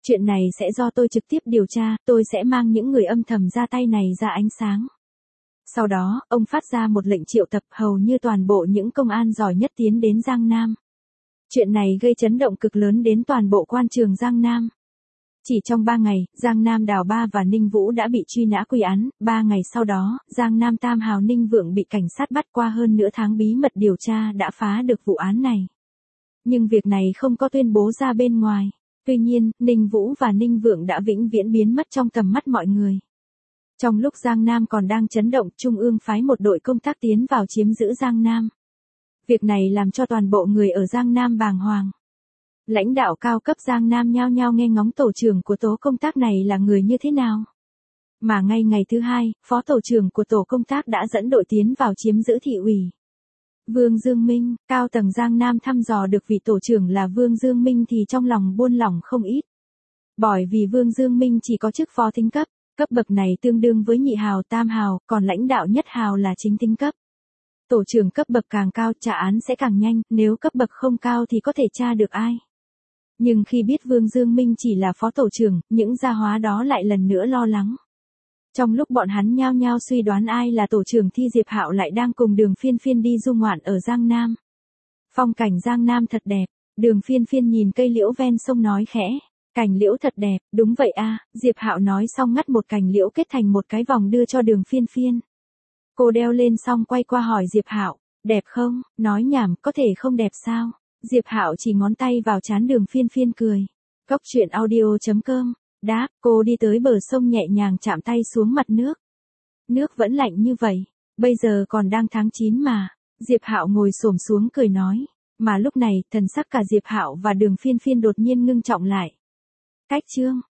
Chuyện này sẽ do tôi trực tiếp điều tra, tôi sẽ mang những người âm thầm ra tay này ra ánh sáng. Sau đó, ông phát ra một lệnh triệu tập hầu như toàn bộ những công an giỏi nhất tiến đến Giang Nam. Chuyện này gây chấn động cực lớn đến toàn bộ quan trường Giang Nam. Chỉ trong 3 ngày, Giang Nam Đào Ba và Ninh Vũ đã bị truy nã quy án, 3 ngày sau đó, Giang Nam Tam Hào Ninh Vượng bị cảnh sát bắt, qua hơn nửa tháng bí mật điều tra đã phá được vụ án này. Nhưng việc này không có tuyên bố ra bên ngoài. Tuy nhiên, Ninh Vũ và Ninh Vượng đã vĩnh viễn biến mất trong tầm mắt mọi người. Trong lúc Giang Nam còn đang chấn động, Trung ương phái một đội công tác tiến vào chiếm giữ Giang Nam. Việc này làm cho toàn bộ người ở Giang Nam bàng hoàng. Lãnh đạo cao cấp Giang Nam nhao nhao nghe ngóng tổ trưởng của tổ công tác này là người như thế nào. Mà ngay ngày thứ hai, phó tổ trưởng của tổ công tác đã dẫn đội tiến vào chiếm giữ thị ủy. Vương Dương Minh, cao tầng Giang Nam thăm dò được vị tổ trưởng là Vương Dương Minh thì trong lòng buông lỏng không ít. Bởi vì Vương Dương Minh chỉ có chức phó thính cấp, cấp bậc này tương đương với nhị hào tam hào, còn lãnh đạo nhất hào là chính thính cấp. Tổ trưởng cấp bậc càng cao trả án sẽ càng nhanh, nếu cấp bậc không cao thì có thể tra được ai. Nhưng khi biết Vương Dương Minh chỉ là phó tổ trưởng, những gia hóa đó lại lần nữa lo lắng. Trong lúc bọn hắn nhao nhao suy đoán ai là tổ trưởng thì Diệp Hạo lại đang cùng Đường Phiên Phiên đi du ngoạn ở Giang Nam. Phong cảnh Giang Nam thật đẹp, Đường Phiên Phiên nhìn cây liễu ven sông nói khẽ, cành liễu thật đẹp, đúng vậy a, Diệp Hạo nói xong ngắt một cành liễu kết thành một cái vòng đưa cho Đường Phiên Phiên. Cô đeo lên xong quay qua hỏi Diệp Hạo, đẹp không? Nói nhảm, có thể không đẹp sao? Diệp Hạo chỉ ngón tay vào trán Đường Phiên Phiên cười. Cốc truyện audio.com, đáp, cô đi tới bờ sông nhẹ nhàng chạm tay xuống mặt nước. Nước vẫn lạnh như vậy, bây giờ còn đang tháng 9 mà. Diệp Hạo ngồi xổm xuống cười nói, mà lúc này, thần sắc cả Diệp Hạo và Đường Phiên Phiên đột nhiên ngưng trọng lại. Cách chương